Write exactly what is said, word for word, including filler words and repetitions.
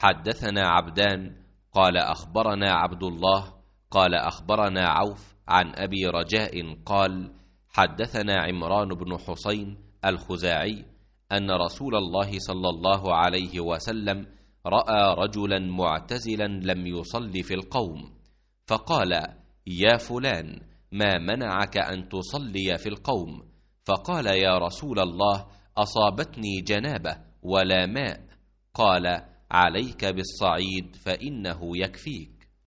حدثنا عبدان قال أخبرنا عبد الله قال أخبرنا عوف عن أبي رجاء قال حدثنا عمران بن حسين الخزاعي أن رسول الله صلى الله عليه وسلم رأى رجلا معتزلا لم يصلي في القوم، فقال: يا فلان، ما منعك أن تصلي في القوم؟ فقال: يا رسول الله، أصابتني جنابة ولا ماء. قال: عليك بالصعيد فإنه يكفيك.